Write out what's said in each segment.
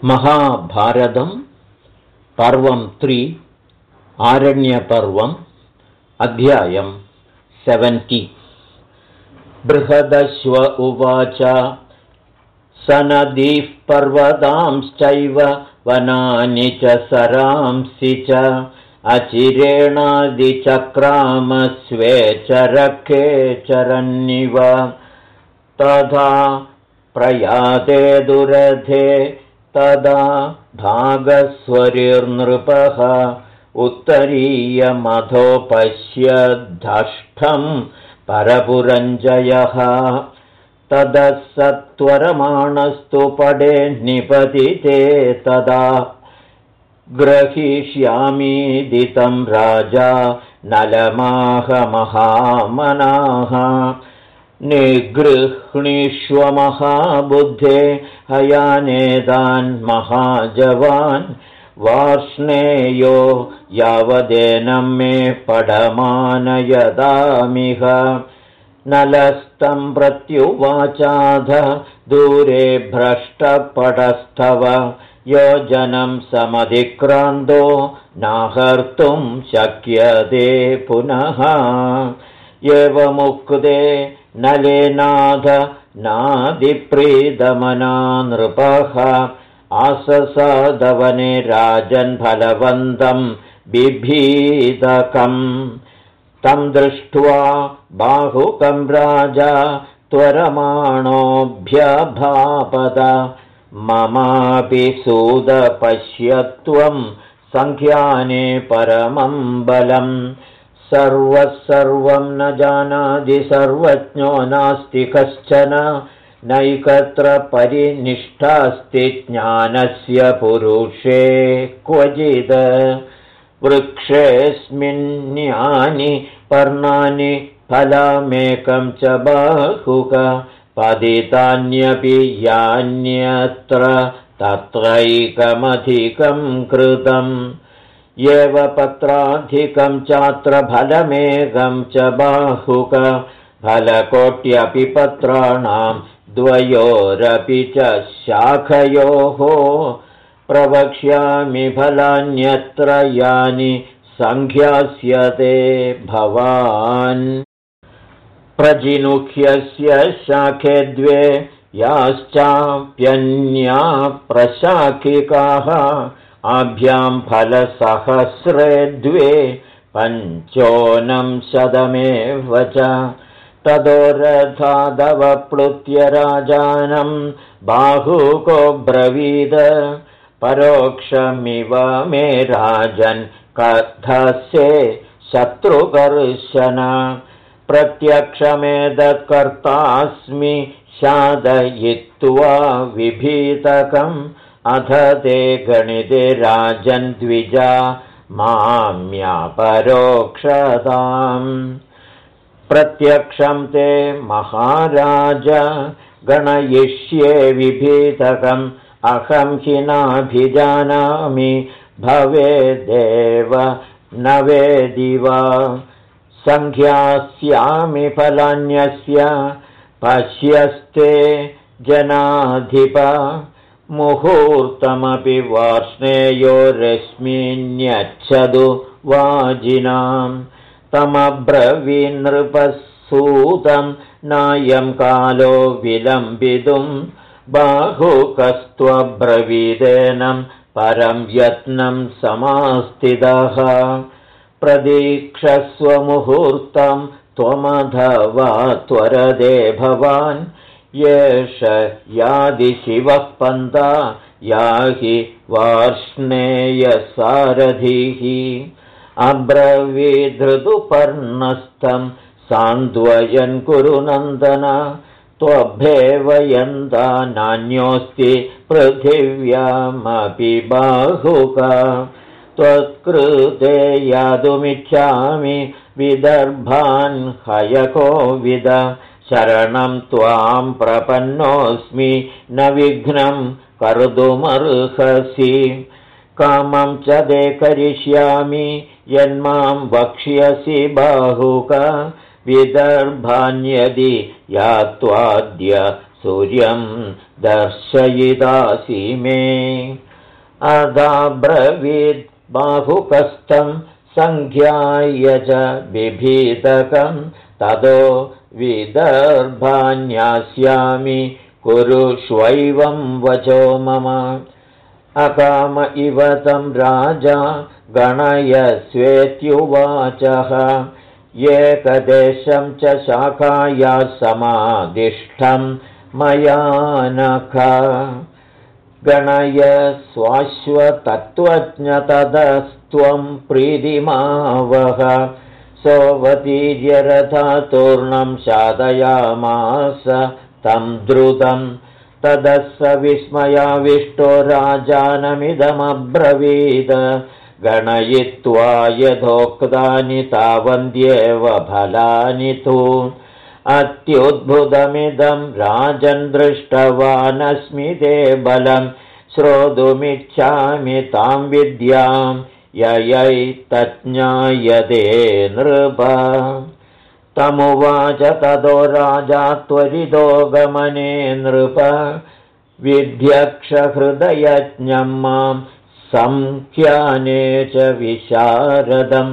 महाभारतं पर्वं 3 आरण्यपर्वम् अध्यायं 70 बृहदश्व उवाच सनदीः पर्वतांश्चैव वनानि च सरांसि च अचिरेणादिचक्रामस्वेचरके चरन्निव तथा प्रयाते दुरधे तदा भागस्वरिर्नृपः उत्तरीयमधोपश्यद्धष्टं परपुरञ्जयः ततः सत्वरमाणस्तु पडे निपतिते तदा ग्रहीष्यामीदितं राजा नलमाह महामनाः निगृह्णीष्व महाबुद्धे हयानेदान् महाजवान् वार्ष्णेयो यावदेनं मे पडमानयदामिह नलस्तं प्रत्युवाचाध दूरे भ्रष्टपटस्थव योजनं समधिक्रान्तो नाहर्तुं शक्यते पुनः एवमुक्ते नलेनाथ नादिप्रीतमना नृपः आससादवने राजन् फलवन्तं बिभीदकम् तं दृष्ट्वा बाहुकं राजा त्वरमाणोऽभ्यभापद ममापि सूदपश्यत्वं सङ्ख्याने परमं बलम् सर्वं न जानाति सर्वज्ञो नास्ति कश्चन नैकत्र परिनिष्ठास्ति ज्ञानस्य पुरुषे क्वचित् वृक्षेऽस्मिन्यानि पर्णानि फलमेकं च बाहुक पतितान्यपि यान्यत्र तत्रैकमधिकं कृतम् एव पत्राधिकं चात्र फलमेकं च बाहुक फलकोट्यपि पत्राणां द्वयोरपि च शाखयोः प्रवक्ष्यामि फलान्यत्र यानि सङ्ख्यास्यते भवान् प्रजिनुह्यस्य शाखे द्वे याश्चाप्यन्या प्रशाखिकाः आभ्यां फलसहस्रे द्वे पञ्चोनं शतमेव च ततो रथादवप्लुत्य राजानं बाहुको ब्रवीद परोक्षमिव मे राजन् कथसे शत्रुकर्शन प्रत्यक्षमेतत्कर्तास्मि शादयित्वा विभीतकम् अथ ते गणिते राजन् द्विजा माम्यापरोक्षताम् प्रत्यक्षं ते महाराज गणयिष्ये विभीतकम् अहं हि नाभिजानामि भवेदेव न वेदि वा सङ्ख्यास्यामि फलान्यस्य पश्यस्ते जनाधिप मुहूर्तमपि वार्ष्णेयो रश्मिन्यच्छतु वाजिनां तमब्रवीन्नृपसूतं नायं कालो विलम्बितुं बाहुकस्त्वब्रवीदेनं परं यत्नं समास्थितः प्रतीक्षस्व मुहूर्तं त्वमथवा त्वरदे भवान् येष यादिशिवः पन्था याहि वार्ष्णेयसारथिः अब्रवीधृतुपर्णस्थं सान्द्वयन् कुरु नन्दन त्वभ्येवयन्ता नान्योऽस्ति पृथिव्यामपि बाहुक त्वत्कृते यातुमिच्छामि विदर्भान् हयकोविद शरणं त्वां प्रपन्नोऽस्मि न विघ्नं कर्तुमर्हसि कामं च ते करिष्यामि यन्मां वक्ष्यसि बाहुक विदर्भान्यदि यात्वाद्य सूर्यं दर्शयितासि मे। अदाब्रवीद् बाहुकस्थं सङ्ख्याय च बिभीतकं ततो विदर्भान्यास्यामि कुरुष्वैवं वचो मम। अकाम इव तं राजा गणयस्वेत्युवाचः एकदेशं च शाखाया समादिष्टं मया नख। गणयस्वाश्वतत्त्वज्ञतदस्त्वं प्रीतिमावह। सोऽवतीर्यरथातूर्णं साधयामास तं द्रुतं ततः स विस्मयाविष्टो राजानमिदमब्रवीद गणयित्वा यथोक्तानि तावन्त्येव फलानि तु अत्युद्भुतमिदं राजन् दृष्टवानस्मि ते बलं श्रोतुमिच्छामि तां विद्यां ययैतज्ज्ञायते नृप। तमुवाच ततो राजा त्वरितो गमने नृप विध्यक्षहृदयज्ञं मां संख्याने च विशारदं।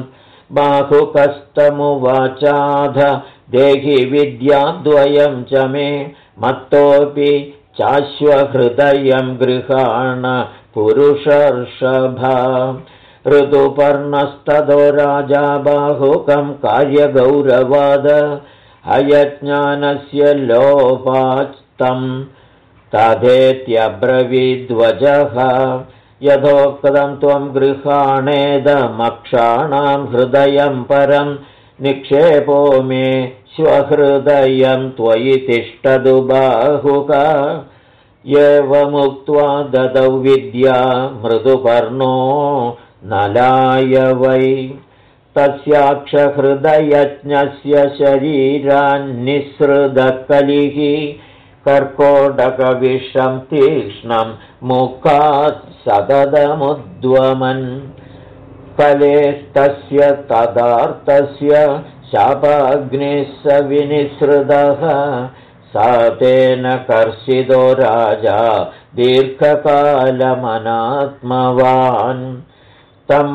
बाहुकस्तमुवाचाध देहि विद्याद्वयं च मे मत्तोऽपि चाश्वहृदयं गृहाण पुरुषर्षभ। ऋतुपर्णस्ततो राजा बाहुकं कार्यगौरवाद हयज्ञानस्य लोपात्तं तथेत्यब्रवीद्वजः। यथोक्तं त्वं गृहाणेदमक्षाणां हृदयं परं निक्षेपो मे स्वहृदयं त्वयि तिष्ठतु बाहुक। एवमुक्त्वा ददौ विद्या मृदुपर्णो नलाय वै। तस्याक्षहृदयज्ञस्य शरीरान्निःसृतकलिः कर्कोटकविषं तीक्ष्णं मुखात् सततमुद्वमन्। कलेस्तस्य तदार्तस्य शापाग्निः स विनिसृतः स तेन कर्षितो राजा दीर्घकालमनात्मवान्। तं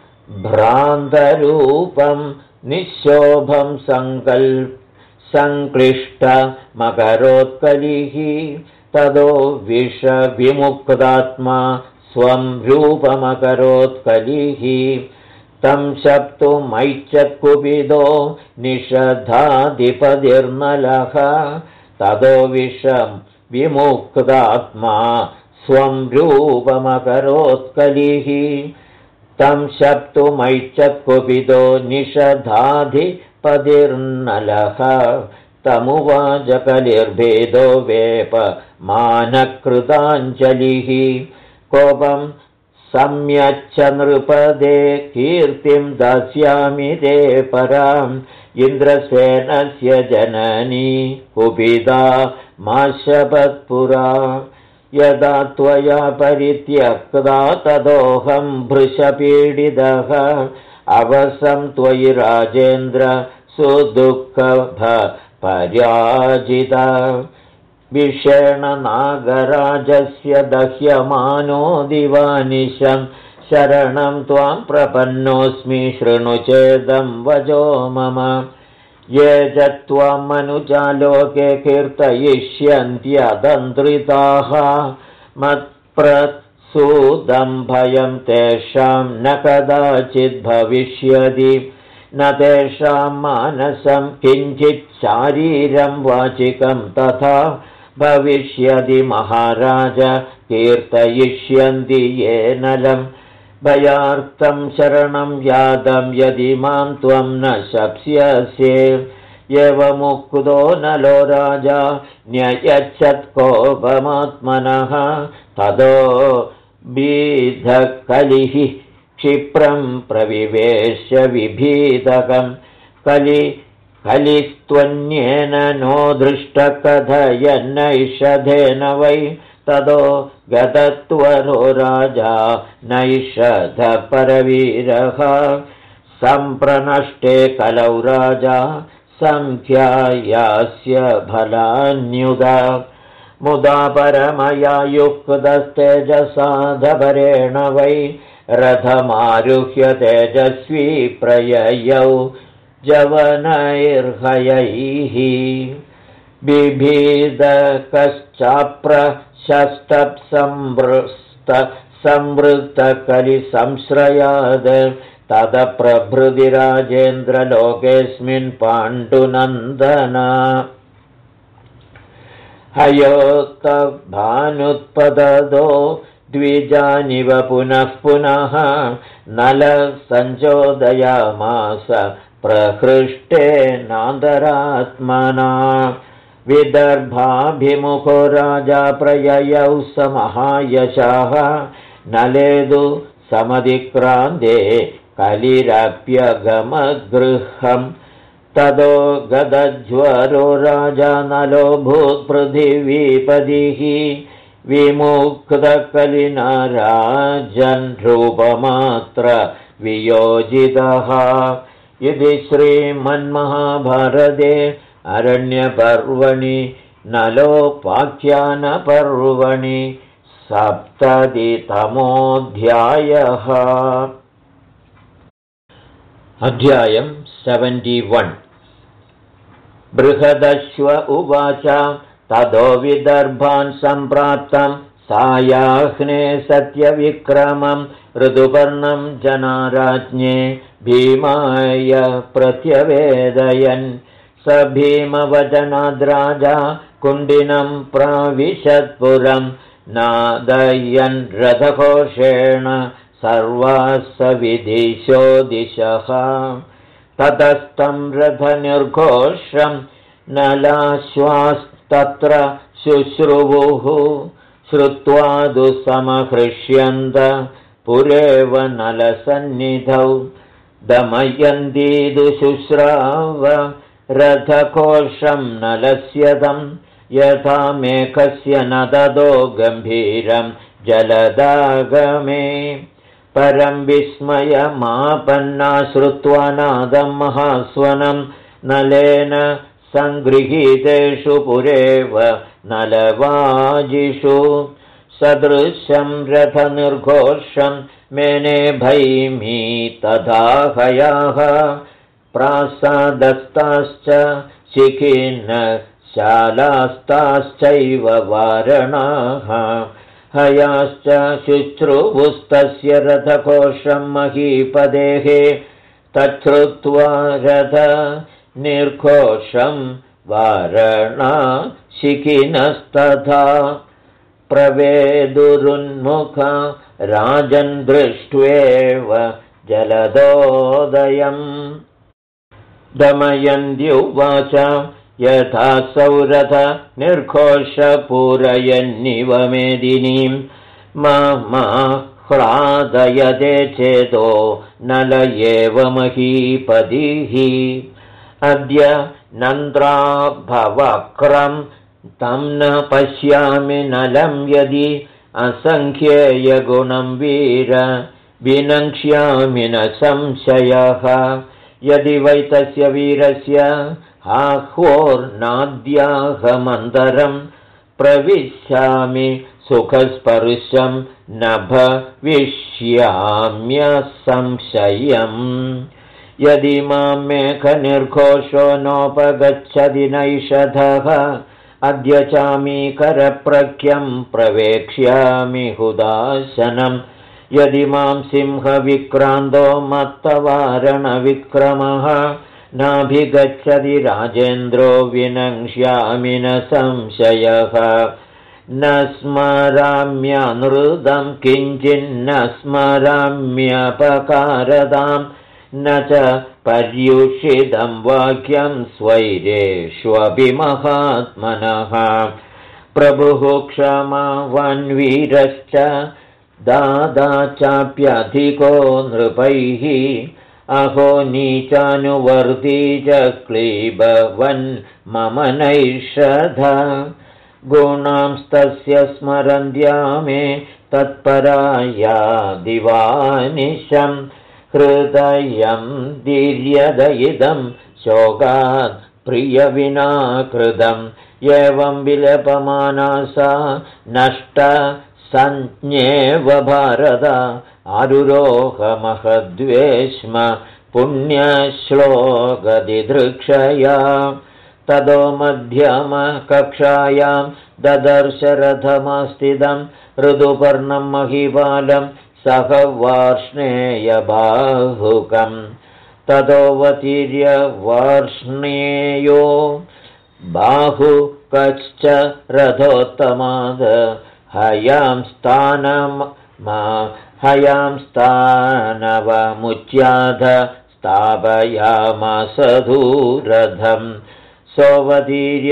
भ्रान्तरूपं निःशोभं संक्लिष्टमकरोत्कलिः ततो विषविमुक्तात्मा स्वं रूपमकरोत्कलिः। तं शप्तुमैच्छत्कुपितो निषधाधिपतिर्नलः ततो विषं विमुक्तात्मा स्वं रूपमकरोत्कलिः। तं शप्तुमैच्छत्कुपितो निषधाधिपतिर्नलः तमुवाच कलिर्भेदो वेपमानकृताञ्जलिः। कोपं सम्यच्च नृपदे कीर्तिं दास्यामि ते पराम्। इन्द्रसेनस्य जननी कुपिता माशपत्पुरा यदा त्वया परित्यक्ता तदोऽहं भृशपीडितः। अवसं त्वयि राजेन्द्र सुदुःखपराजिता। विषेण नागराजस्य दह्यमानो दिवानिशं शरणं त्वां प्रपन्नोऽस्मि शृणु चेदं वचो मम। ये च त्वां मनुजालोके कीर्तयिष्यन्त्यदन्त्रिताः मत्प्रसूदं भयं तेषां न कदाचिद्भविष्यति। न तेषां मानसं किञ्चित् शारीरं वाचिकं तथा भविष्यति महाराज कीर्तयिष्यन्ति ये नलं। भयार्थं शरणं यादं यदि मां त्वं न शप्स्यसे। एवमुक्तो नलो राजा न्ययच्छत्कोपमात्मनः ततो बीधकलिः क्षिप्रं प्रविवेश्य विभीतकं। कलिस्त्वन्येन नो दृष्टकथयन्नैषधेन वै ततो गतत्वरो राजा नैषधपरवीरः। सम्प्रनष्टे कलौ राजा संख्यायास्य फलान्युदा। मुदा परमया युक्तस्तेजसाधपरेण वै रथमारुह्य तेजस्वी प्रययौ जवनैर्हयैः बिभीदकश्चाप्रशस्तसंवृत्तकलिसंश्रयाद् तदप्रभृति राजेन्द्रलोकेऽस्मिन् पाण्डुनन्दना हयोक्तभानुत्पददो द्विजानिव पुनः पुनः नलः सञ्चोदयामास प्रहृष्टेनादरात्मना विदर्भाभिमुखो राजा प्रययौ स महायशः नलेदु समधिक्रान्ते कलिरप्यगमगृहम् तदो गदज्वरो राजा नलो भूत्पृथिवीपतिः विमुक्तकलिना राजन् रूपमात्र वियोजितः इति श्रीमन्महाभारते अरण्यपर्वणि नलोपाख्यानपर्वणि 70तमोऽध्यायः। अध्यायम् 71। बृहदश्व उवाच ततो विदर्भान् सम्प्राप्तं सायाह्ने सत्यविक्रमं ऋतुपर्णं जनाराज्ञे भीमाय प्रत्यवेदयन् स भीमवचनाद्राजा कुण्डिनं प्राविशत्पुरं नादयन् रथघोषेण सर्वास्स विदिशो दिशः ततस्तं रथनिर्घोषं नलाश्वास्तत्र शुश्रुवुः श्रुत्वा दुःसमहृष्यन्त पुरेव नलसन्निधौ दमयन्ती दुशुश्राव रथघोषं नलस्य तं यथा मेघस्य नददो गम्भीरं जलदागमे परं विस्मयमापन्ना श्रुत्वा नादं महास्वनं नलेन सङ्गृहीतेषु पुरेव नलवाजिषु सदृशं रथनिर्घोषं मेने भैमी तथा हयाः प्रासादस्ताश्च शिखिनशालास्ताश्चैव वारणाः हयाश्च शुश्रुवुस्तस्य रथघोषं महीपदेः तच्छ्रुत्वा रथनिर्घोषं वारणा शिखिनस्तथा प्रवेदुरुन्मुखा राजन् दृष्ट्वेव जलदोदयम् दमयन्त्युवाच यथा सौरथ निर्घोषपूरयन्निव मेदिनीं ह्लादयते चेतो नल एव महीपतिः अद्य नन्द्राभवक्रं तं न पश्यामि नलं यदि असङ्ख्येयगुणं वीर विनक्ष्यामि न संशयः यदि वै तस्य वीरस्य आह्वोर्नाद्याहमन्तरं प्रविश्यामि सुखस्पर्शं न भविष्याम्यसंशयम् यदि मां मेघनिर्घोषो नोपगच्छति नैषधः अद्य चामीकरप्रख्यं प्रवेक्ष्यामि हुदाशनम् यदि मां सिंहविक्रान्तो मत्तवारणविक्रमः नाभिगच्छति राजेन्द्रो विनक्ष्यामि न संशयः न स्मराम्यनृतं किञ्चिन्न स्मराम्यपकारतां न च पर्युषितं वाक्यं स्वैरेष्वपि महात्मनः प्रभुः क्षमावान्वीरश्च दादा चाप्यधिको नृपैः अहो नीचानुवर्ती च क्लीबवन् मम नैषध गुणांस्तस्य स्मरन्त्या मे तत्पराया दिवानिशं हृदयं दीर्यद इदं शोकात् प्रियविना कृतम् एवं विलपमाना सा नष्टसञ्ज्ञेव भारत आरुरोहमहद्वे स्म पुण्यश्लोकदिदृक्षया ततो मध्यमकक्षायां ददर्शरथमस्थितं ऋतुपर्णं महीपालं सह वार्ष्णेयबाहुकम् ततोऽवतीर्य वार्ष्णेयो बाहुकश्च रथोत्तमाद हयां स्थानवमुच्याध स्थापयामास धूरथम् सोऽवतीर्य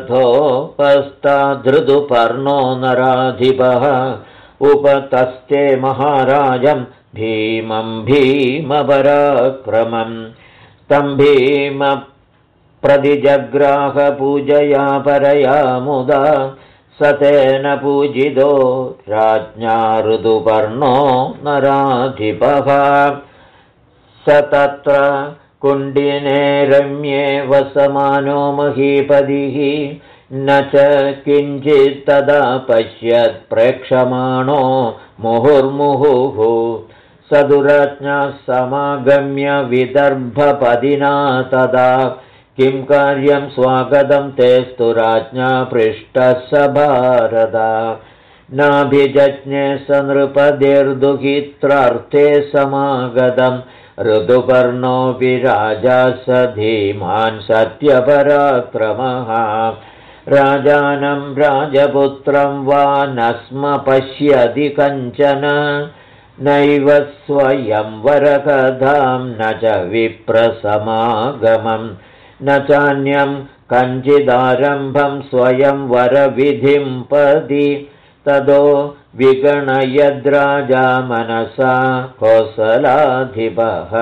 रथोपस्ताद्धृतुपर्णो नराधिपः उपतस्ते महाराजं भीमं भीमपराक्रमम् तं भीमप्रतिजग्राह पूजया परया मुदा स तेन पूजितो राज्ञा ऋतुपर्णो नराधिपः स तत्र कुण्डिने रम्ये वसमानो महीपतिः न च किञ्चित्तदा पश्यत् प्रेक्षमाणो मुहुर्मुहुः स दुराज्ञा समागम्य विदर्भपदिना तदा किं कार्यं स्वागतं तेस्तु राज्ञा पृष्टः स भारत नाभिजज्ञे स नृपतिर्दुहित्रार्थे समागतं ऋतुपर्णोऽपि राजा स धीमान् सत्यपराक्रमः राजानं राजपुत्रं वा न स्म पश्यति कञ्चन नैव स्वयंवरकथां न च विप्रसमागमं न चान्यं कञ्चिदारम्भं स्वयंवरविधिं पदि ततो विगणयद्राजा मनसा कोसलाधिपः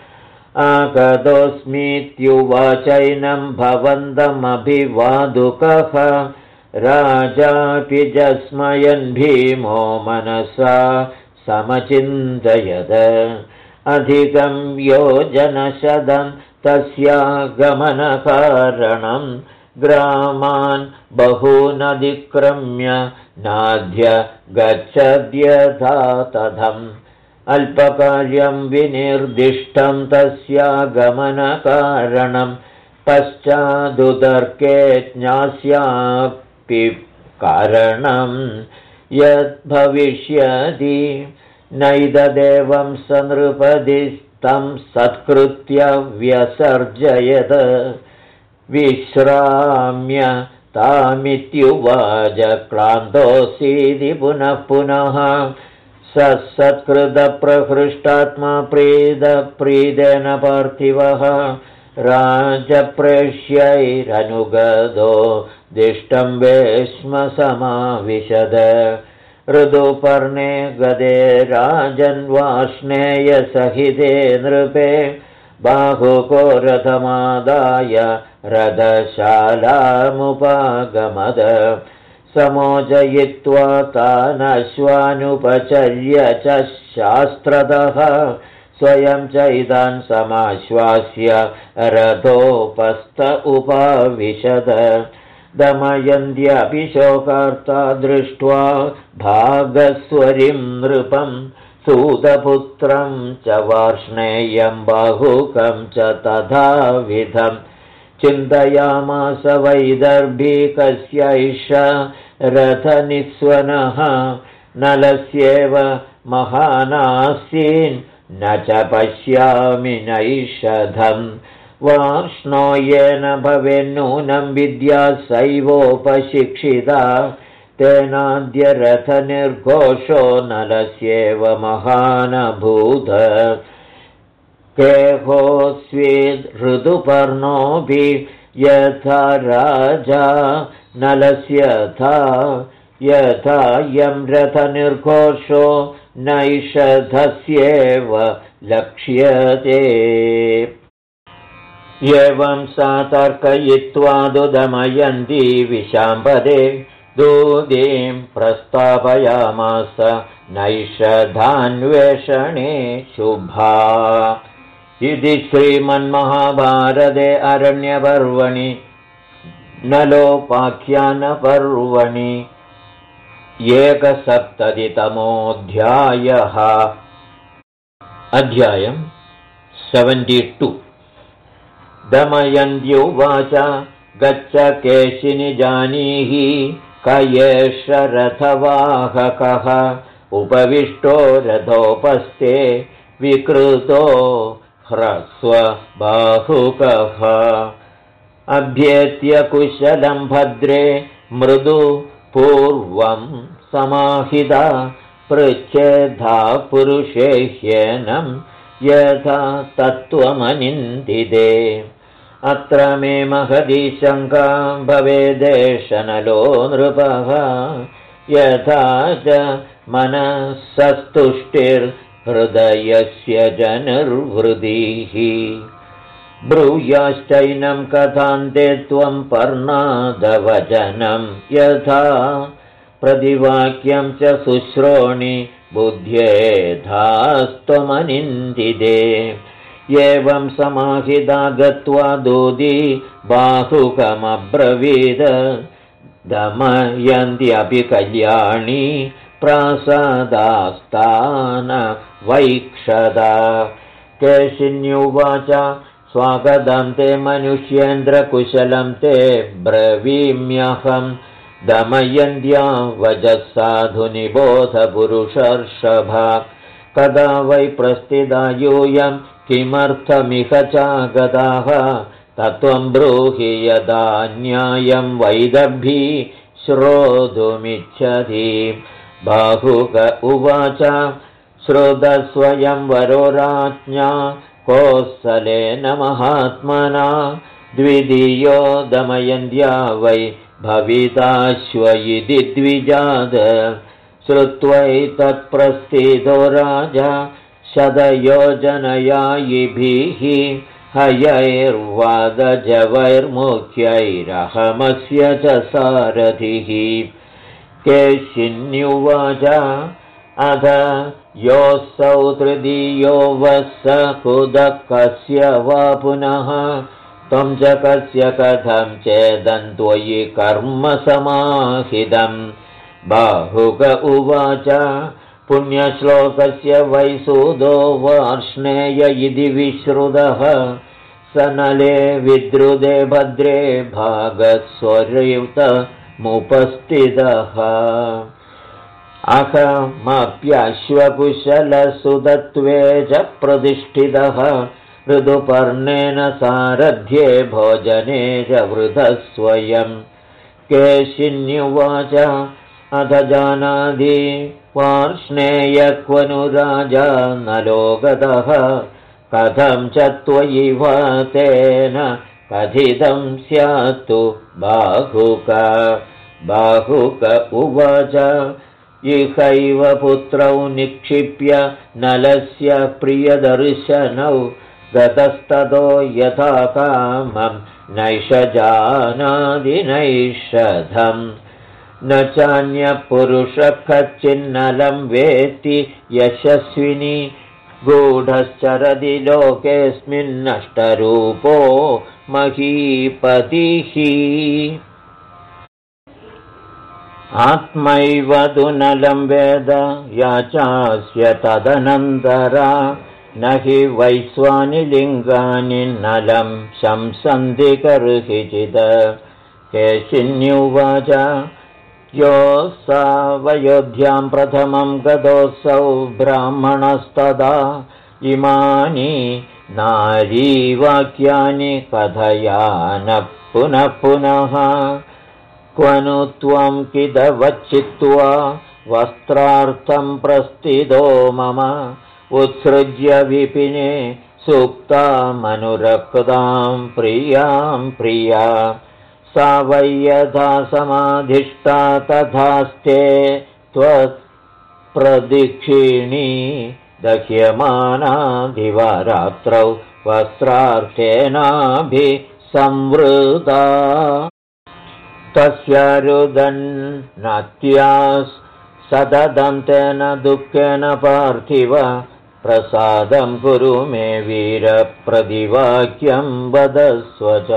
आगतोऽस्मीत्युवाचैनं भवन्तमभिवादुकः राजापि जस्मयन् भीमो मनसा समचिन्तयद अधिकं योजनशतं तस्यागमनकारणं ग्रामान् बहूनधिक्रम्य नाद्य गच्छद्यथा तथम् अल्पकार्यं विनिर्दिष्टं तस्यागमनकारणं पश्चादुदर्के ज्ञास्यापि कारणं यद्भविष्यति नैददेवं स नृपतिस्तं सत्कृत्य व्यसर्जयत् विश्राम्य तामित्युवाच क्लान्तोऽसीति पुनः पुनः सत्कृतप्रहृष्टात्मा प्रीतेन पार्थिवः राजप्रेष्यैरनुगतो दिष्टं वेश्म समाविशद ऋतुपर्णे गदे राजन्वार्ष्णेयसहिते नृपे बाहुको रथमादाय रथशालामुपागमद समोचयित्वा तानश्वानुपचर्य च शास्त्रतः स्वयं चैतान् समाश्वास्य रथोपस्थ उपाविशद दमयन्त्यपि शोकार्ता दृष्ट्वा भागस्वरिं नृपं सूतपुत्रं च वार्ष्णेयं बाहुकं च तथाविधम् चिन्तयामास वैदर्भीकस्यैष रथनिस्वनः नलस्येव महानासीन् न च पश्यामि नैषधम् वार्ष्णो येन भवेन्नूनं विद्या सैवोपशिक्षिता तेनाद्य रथनिर्घोषो नलस्येव महानभूत केहोऽस्विद् ऋतुपर्णोऽपि यथा राजा नलस्यथा यं रथनिर्घोषो नैषधस्येव लक्ष्यते एवं सा तर्कयित्वा दमयन्ती विशाम्पदे दूतीं प्रस्तापयामास नैषधान्वेषणे शुभा इति श्रीमन्महाभारते अरण्यपर्वणि नलोपाख्यानपर्वणि 71तमोऽध्यायः। अध्यायम् 72। दमयन्त्युवाच गच्छ केशिनि जानीहि क एष रथवाहकः उपविष्टो रथोपस्थे विकृतो ह्रस्व बाहुकः अभ्येत्य कुशलं भद्रे मृदु पूर्वं समाहिता पृच्छेद्धा पुरुषे ह्येनं यथा तत्त्वमनिन्दिते अत्र मे महदी शङ्का भवेदेष नलो नृपः यथा च मनःसस्तुष्टिर्हृदयस्य जनर्हृदिः ब्रूयाश्चैनं कथान्ते त्वं पर्णादवचनं यथा प्रतिवाक्यं च शुश्रोणि बुद्ध्येधास्त्वमनिन्दिते एवं समाहिता गत्वा दूदी बाहुकमब्रवीद दमयन्त्यपि कल्याणी प्रासादास्तानवैक्षदा केशिन्युवाच स्वागतं ते मनुष्येन्द्रकुशलं ते ब्रवीम्यहं दमयन्त्या वचः साधु निबोधपुरुषर्षभा कदा वै प्रस्थिता यूयं किमर्थमिह चागताः तत्त्वं ब्रूहि यदा न्यायं वैदर्भी श्रोतुमिच्छति बाहुक उवाच श्रुतस्वयंवरो राज्ञा कोसलेन महात्मना द्वितीयो दमयन्त्या वै भविताश्व इति द्विजाद श्रुत्वैतत्प्रस्थितो राजा शतयोजनयायिभिः हयैर्वादजवैर्मुख्यैरहमस्य च सारथिः केशिन्युवाच अथ योऽसौ तृतीयो वः कुदकस्य वा पुनः त्वं च कस्य कथं चेदन्त्वयि कर्म समाहितं बाहुक उवाच पुण्यश्लोकस्य वैसूदो वार्ष्णेय इति विश्रुतः स नले विद्रुदे भद्रे भागस्वरयुतमुपस्थितः अहमप्यश्वकुशलसुतत्वे च प्रतिष्ठितः ऋतुपर्णेन सारथ्ये भोजने च वृथः स्वयं केशिन्युवाच अथ जानाति वार्ष्णेय क्वनु राजा नलोगतः कथं च त्वयि वा तेन कथितं स्यात्तु बाहुक उवाच इहैव पुत्रौ निक्षिप्य नलस्य प्रियदर्शनौ गतस्ततो यथा कामं नैष जानाति नैषधम् न चान्यपुरुषः कच्चिन्नलं वेत्ति यशस्विनी गूढश्चरति लोकेऽस्मिन्नष्टरूपो महीपतिः आत्मैव तु नलं वेद याचास्य तदनन्तरा न हि वैश्वानि लिङ्गानि नलं शंसन्ति कर्हिचित् केशिन्युवाच योऽसावयोध्यां प्रथमं गतोऽसौ ब्राह्मणस्तदा इमानि नारीवाक्यानि कथयान पुनः पुनः क्वनु त्वं किदवच्चित्वा वस्त्रार्थं प्रस्थितो मम उत्सृज्य विपिने सूक्तामनुरक्तां प्रियां प्रिया सा वै यथा समाधिष्ठा तथास्ते त्वत्प्रदक्षिणी दह्यमाना दिवारात्रौ वस्त्रार्थेनाभिसंवृता तस्य रुदन्नत्यास् सततं तेन दुःखेन पार्थिव प्रसादं कुरु मे वीरप्रतिवाक्यं वदस्व च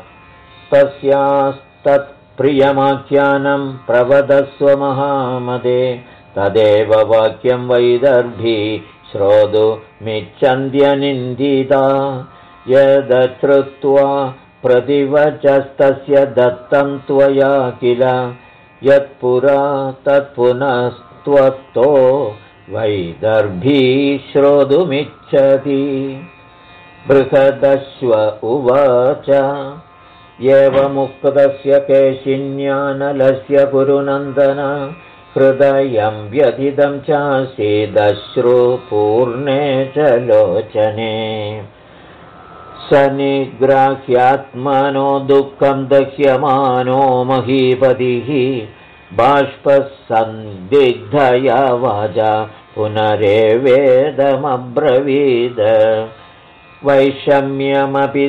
तस्यास्तत्प्रियमाख्यानं प्रवदस्व महामदे तदेव वाक्यं वैदर्भी श्रोतुमिच्छन्त्यनिन्दिता यदश्रुत्वा प्रतिवचस्तस्य दत्तं त्वया किल यत्पुरा तत्पुनस्त्वत्तो वैदर्भी श्रोतुमिच्छति बृहदश्व उवाच एवमुक्तस्य केशिन्यानलस्य कुरुनन्दन हृदयं व्यथितं चासीदश्रुपूर्णे च लोचने स निग्राह्यात्मनो दुःखं दह्यमानो महीपतिः बाष्पसन्दिग्धया वाचा पुनरेवेदमब्रवीद वैषम्यमपि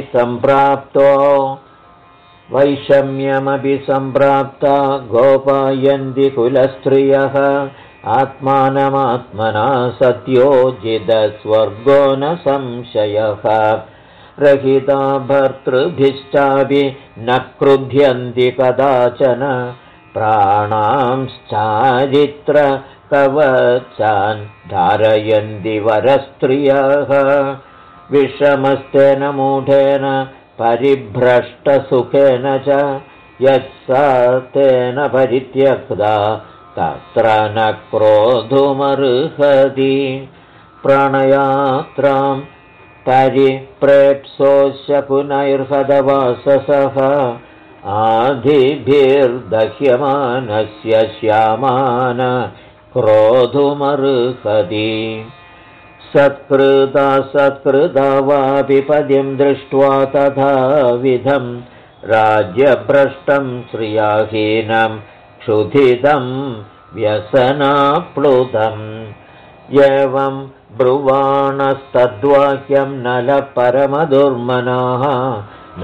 सम्प्राप्ता गोपायन्ति कुलस्त्रियः आत्मानमात्मना सत्योजितस्वर्गो न संशयः रहिता भर्तृभिश्चापि न क्रुध्यन्ति कदाचन प्राणांश्चारित्रकवचान् धारयन्ति वरस्त्रियः विषमस्तेन मूढेन परिभ्रष्टसुखेन च यत्सा तेन परित्यक्ता तत्र न क्रोधुमर्हति प्रणयात्रां परिप्रेप्सोऽस्य पुनैर्हदवाससः आधिभिर्दह्यमानस्य श्यामान क्रोधुमर्हति सत्कृता वापि पदिं दृष्ट्वा तथाविधं राज्यभ्रष्टं श्रियाहीनं क्षुधितं व्यसनाप्लुतम् एवं ब्रुवाणस्तद्वाक्यं नलपरमदुर्मनाः न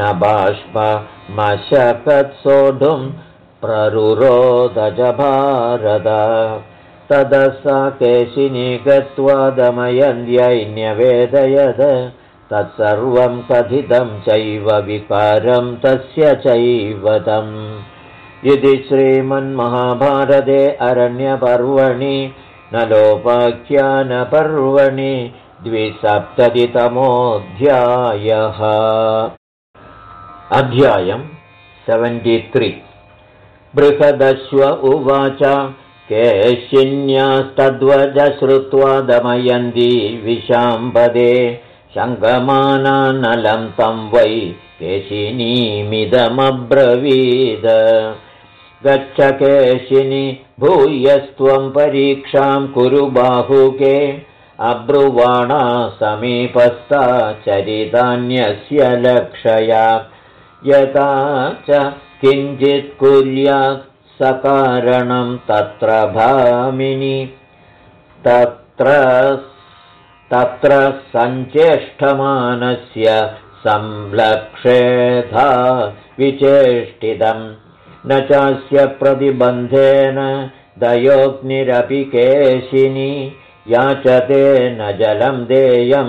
बाष्पमशकत्सोढुं प्ररुरोध च भारत ततः सा केशिनी गत्वा दमयन्त्यै तत्सर्वं कथितं चैव विकारं तस्य चैव तम् इति श्रीमन्महाभारते अरण्यपर्वणि नलोपाख्यानपर्वणि 270तमोऽध्यायः अध्यायं 73 बृहदश्व उवाच केशिन्यास्तद्वज श्रुत्वा दमयन्ती विशाम्पदे शङ्कमानानलं तं वै केशिनीमिदमब्रवीद गच्छ केशिनि भूयस्त्वं परीक्षां कुरु बाहुके अब्रुवाणा समीपस्था चरितान्यस्य लक्षया यथा च किञ्चित् कुर्यात् सकारणं तत्र भामिनि तत्र सञ्चेष्टमानस्य संलक्षेधा विचेष्टितम् न चास्य प्रतिबन्धेन दयोग्निरपि केशिनि याचते न जलं देयं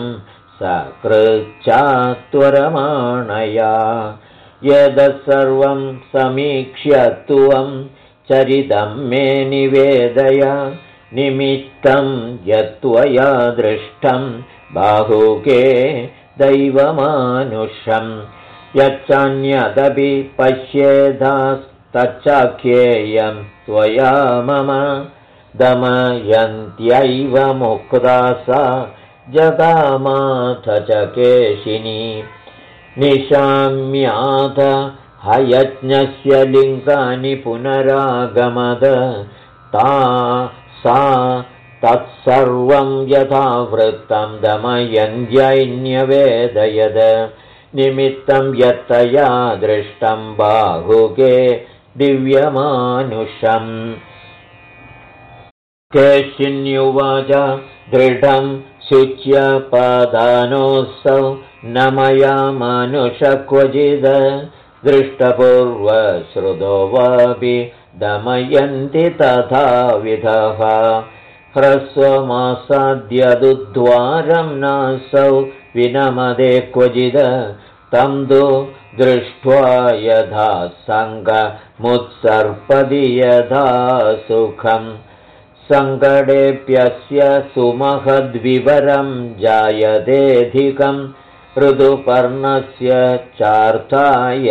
सकृच्छात्वरमाणया यदसर्वं समीक्ष्य त्वं चरितं मे निवेदय निमित्तं यत्त्वया दृष्टं बाहुके दैवमानुषं यच्चान्यदपि पश्येदास्तच्चाख्येयं त्वया मम दमयन्त्यैव मुक्ता सा जगामाथ च केशिनी निशाम्याथ हयज्ञस्य लिङ्गानि पुनरागमद सा तत्सर्वं यथावृत्तं दमयन्त्यै निमित्तं यत्तया दृष्टं बाहुके दिव्यमानुषम् केशिन्युवाच दृढं शुच्यपादानोऽसौ न मया मानुषक्वचिद दृष्टपूर्वश्रुतो वापि दमयन्ति तथाविधः ह्रस्वमासाद्यदुद्वारं नासौ विनमदे क्वचिद तं तु दृष्ट्वा यथा सङ्गमुत्सर्पदि यथा सुखम् सङ्कटेऽप्यस्य सुमहद्विवरं जायतेऽधिकं ऋतुपर्णस्य चार्थाय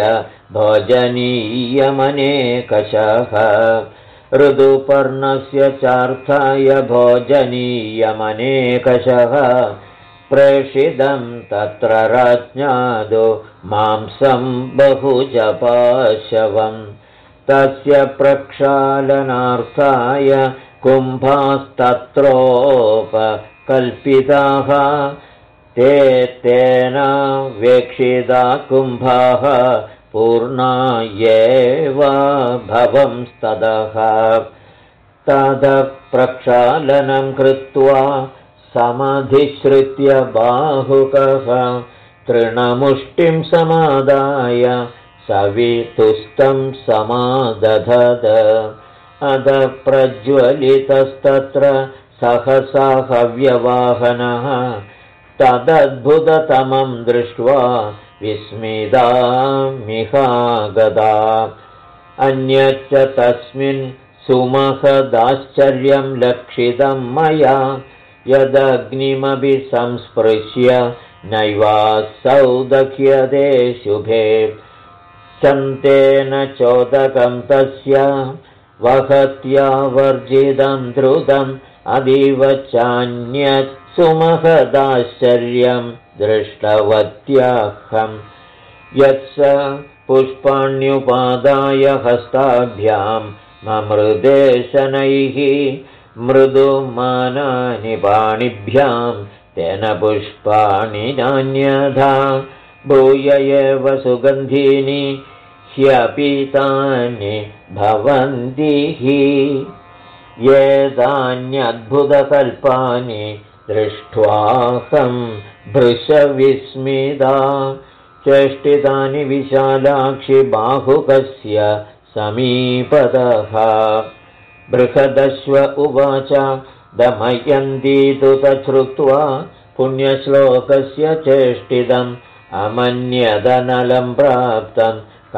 भोजनीयमनेकशः ऋतुपर्णस्य चार्थाय भोजनीयमनेकशः प्रेषितं तत्र राज्ञादो मांसं बहुजपाशवं तस्य प्रक्षालनार्थाय कुम्भास्तत्रोपकल्पिताः ते तेन वेक्षिता कुम्भाः पूर्णा एव भवंस्ततः ततः प्रक्षालनं कृत्वा समधिश्रित्य बाहुकः तृणमुष्टिं समादाय सवितुस्तं समादधत् अध प्रज्वलितस्तत्र सहसा हव्यवाहनः तदद्भुततमं दृष्ट्वा विस्मितामिहागदा अन्यच्च तस्मिन् सुमहदाश्चर्यं लक्षितं मया यदग्निमपि संस्पृश्य नैवासौ दह्यते शुभे चन्तेन चोदकं तस्य वहत्या वर्जितं द्रुतम् अतीव चान्यत् सुमहदाश्चर्यं दृष्टवत्याहं यत्स पुष्पाण्युपादाय हस्ताभ्यां ममृदे शनैः मृदुमानानि पाणिभ्यां तेन पुष्पाणि नान्यथा भूय एव सुगन्धीनि ह्यपीतानि भवन्ति हि एतान्यद्भुतकल्पानि दृष्ट्वाहं भृशविस्मिता चेष्टितानि विशालाक्षि बाहुकस्य समीपतः बृहदश्व उवाच दमयन्ती तु तच्छ्रुत्वा पुण्यश्लोकस्य चेष्टितम् अमन्यदनलं प्राप्तं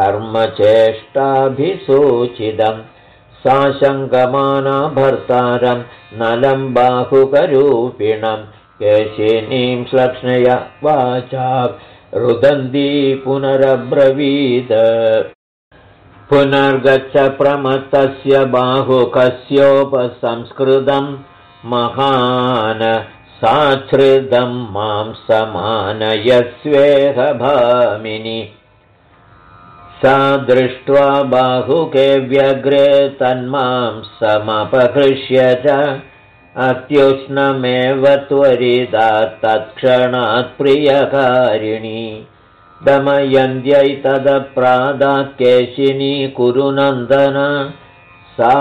कर्मचेष्टाभिसूचितम् सा शङ्कमाना भर्तारं नलं बाहुकरूपिणं केशिनीं श्लक्ष्णया वाचा रुदन्ती पुनरब्रवीत् पुनर्गच्छ प्रमत्तस्य बाहुकस्योपसंस्कृतं महान् साच्छ्रिदं मांसमानयस्वेह भामिनि सा दृष्ट्वा बाहुके व्यग्रे तन्मांसमपहृष्य च अत्युष्णमेव त्वरिता तत्क्षणात् प्रियकारिणी दमयन्त्यै तदप्रादात् केशिनी कुरु नन्दन सा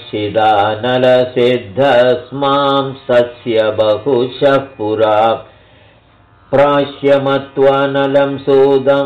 शिदानलसिद्धस्मां सस्य बहुशः पुरा प्राश्यमत्वानलं सूदं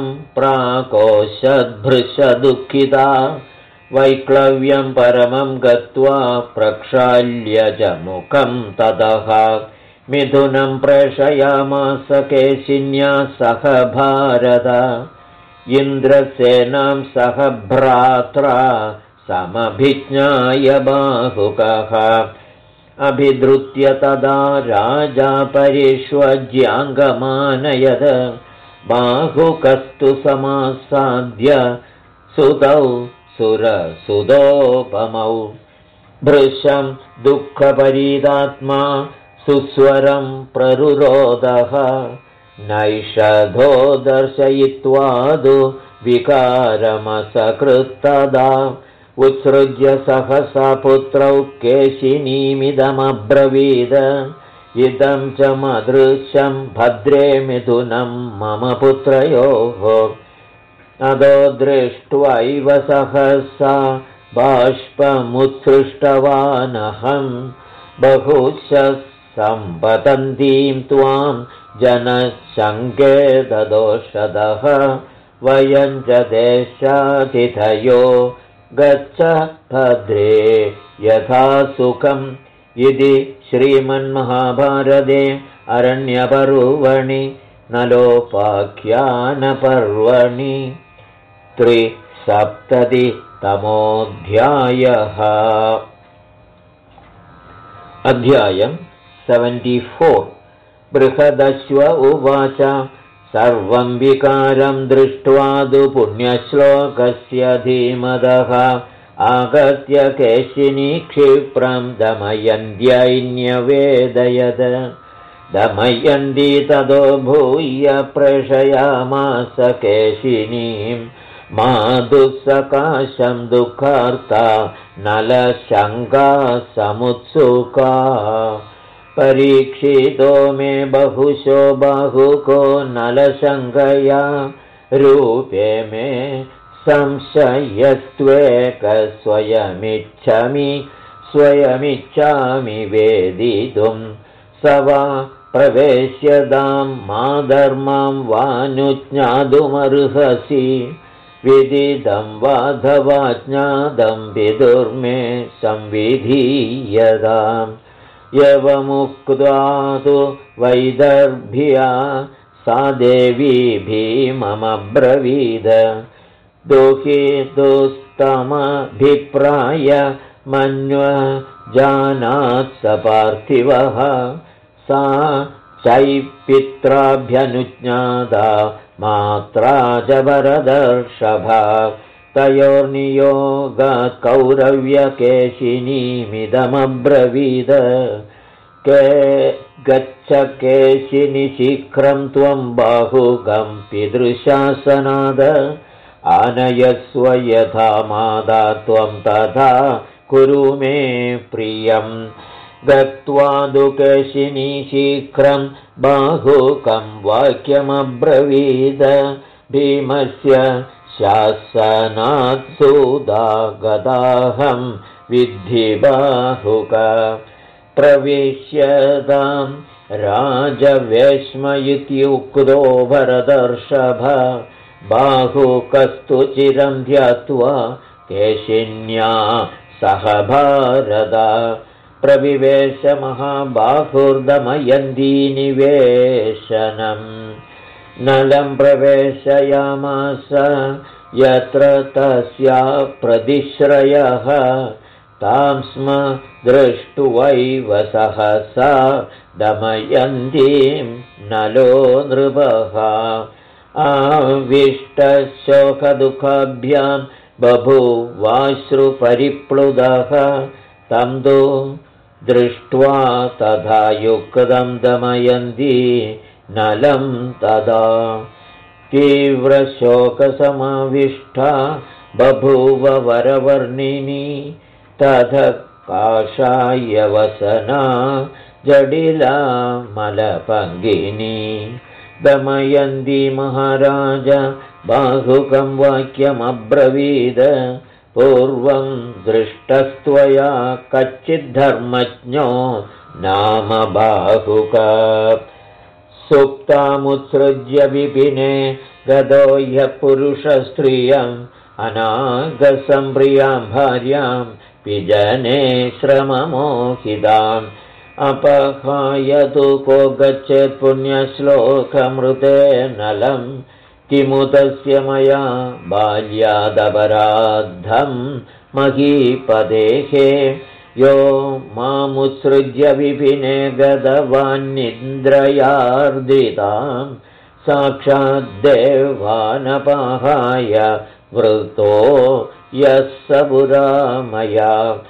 प्राकोशद्भृशदुःखिता वैक्लव्यं परमं गत्वा प्रक्षाल्य च मुखं ततः मिथुनं प्रेषयामास केशिन्या सह भारत इन्द्रसेनां सह भ्रात्रा समभिज्ञाय बाहुकः अभिद्रुत्य तदा राजा परिष्वज्याङ्गमानयद बाहुकस्तु समासाद्य सुतौ सुरसुदोपमौ भृशं दुःखपरीदात्मा सुस्वरं प्ररुरोदः नैषधो दर्शयित्वादु विकारमसकृत्तदा उत्सृज्य सहसा पुत्रौ केशिनीमिदमब्रवीद इदं च मदृशं भद्रे मिथुनं मम पुत्रयोः अदो दृष्ट्वैव सहसा बाष्पमुत्सृष्टवानहं बहुश सम्पतन्तीं त्वां जनशङ्केतदोषदः वयं च देशातिथयो गच्छ भद्रे यथा सुखम् इति श्रीमन्महाभारते अरण्यपर्वणि नलोपाख्यानपर्वणि 370तमोऽध्यायः। अध्यायं 74। बृहदश्व उवाच सर्वं विकारं दृष्ट्वा तु पुण्यश्लोकस्य धीमदः आगत्य केशिनी क्षिप्रं दमयन्त्यै दमयन्ती ततो भूय प्रेषयामास केशिनीं माधुसकाशं दुःखार्ता नलशङ्का समुत्सुका परीक्षितो मे बहुशो बाहुको नलशङ्कया रूपे मे स्वयमिच्छामि वेदितुं स वा प्रवेश्यतां माधर्मां वानुज्ञातुमर्हसि विदितं वाधवा ज्ञातं विदुर्मे संविधीयताम् एवमुक्त्वा तु वैदर्भ्या सा देवी भीममब्रवीद दुःखितुस्तमभिप्राय मन्वजानात् स पार्थिवः सा चैपित्राभ्यनुज्ञाता मात्रा च वरदर्षभा तयोर्नियोगात् कौरव्यकेशिनीमिदमब्रवीद गच्छ केशिनि शीघ्रं त्वं बाहुकं पितृशासनाद आनयस्व यथा मादा त्वं तथा कुरु मे प्रियं गत्वा तु केशिनी शीघ्रं बाहुकं वाक्यमब्रवीद भीमस्य शासनात् सुदा गदाहं विद्धि बाहुक प्रविश्यतां राजवेश्म इत्युक्तो भरतर्षभ बाहुकस्तु चिरं ध्यात्वा केशिन्या सह भारत प्रविवेश महाबाहुर्दमयन्ती निवेशनम् नलं प्रवेशयामास यत्र तस्या प्रतिश्रयः तां स्म दृष्ट्वैव सहसा दमयन्तीं नलो नृपः आविष्टशोकदुःखाभ्यां बभूवाश्रुपरिप्लुदः तं तु दृष्ट्वा तथा युक्तं दमयन्ती नलं तदा तीव्रशोकसमाविष्टा बभूव वरवर्णिनी तथ काषायवसना जडिला मलपङ्गिनी दमयन्ती महाराज बाहुकं वाक्यमब्रवीद पूर्वं दृष्टस्त्वया कच्चिद्धर्मज्ञो नाम बाहुक सुप्तामुत्सृज्य विपिने गतो ह्यः पुरुषस्त्रियम् अनागसम्प्रियां भार्यां पिजने श्रममोहिताम् अपहायतु को गच्छेत् पुण्यश्लोकमृते नलं किमु तस्य मया बाल्यादपराद्धं महीपदेः यो मामुत्सृज्य विपिने गतवान्निन्द्रयार्दितां साक्षाद्देवानपहाय वृतो यः स पुरा मया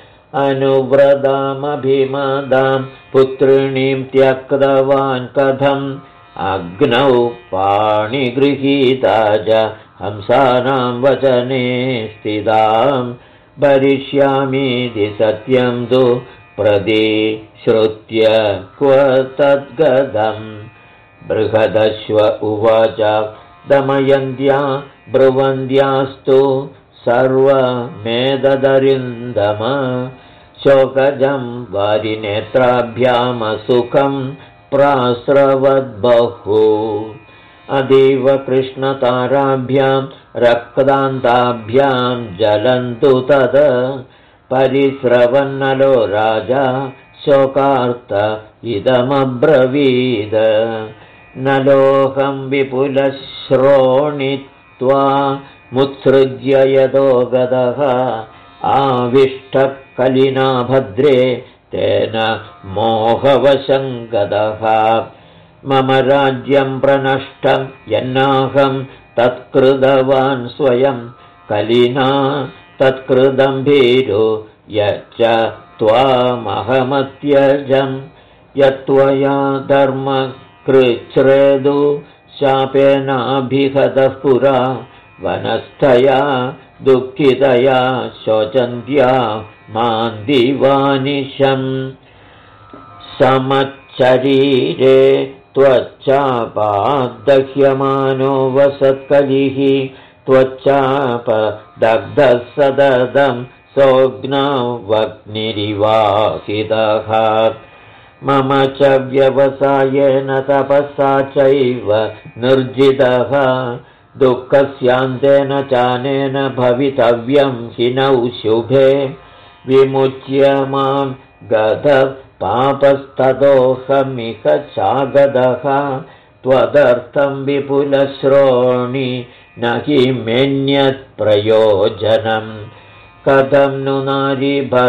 अनुव्रतामभिमदां पुत्रिणीं त्यक्तवान् कथम् अग्नौ पाणिगृहीता च हंसानां वचने स्थितां भरिष्यामीति सत्यं तु प्रतिश्रुत्य क्व तद्गतम् बृहदश्व उवाच दमयन्त्या ब्रुवन्द्यास्तु सर्वमेतदरिन्दम शोकजं वारिनेत्राभ्यामसुखं प्रास्रवद्बहु अतीव कृष्णताराभ्यां रक्तान्ताभ्यां जलन्तु तद परिस्रवन्नलो राजा शोकार्त इदमब्रवीद नलोहं विपुलश्रोणित्वा मुत्सृज्य यतो गदः आविष्टः कलिना भद्रे तेन मोहवशं गदः मम राज्यं प्रनष्टं यन्नाहं तत्कृतवान् स्वयं कलिना तत्कृतं भीरु यच्च त्वामहमत्यजं यत्त्वया धर्मकृच्छ्रेदु शापेनाभिहतः पुरा वनस्थया दुःखितया शोचन्त्या मां दिवानिशम् समच्चरीरे त्वच्चापादह्यमानो वसत्कलिः त्वच्चापदग्धः सततं सोऽग्नवग्निरिवाहितः मम च व्यवसायेन तपसा चैव निर्जितः दुःखस्यान्तेन चानेन भवितव्यं हि नौ शुभे विमुच्य मां गतः पापस्ततोऽहमिह चागतः त्वदर्थं विपुलश्रोणि न हि मेऽन्यत्प्रयोजनम् कथं नु नारी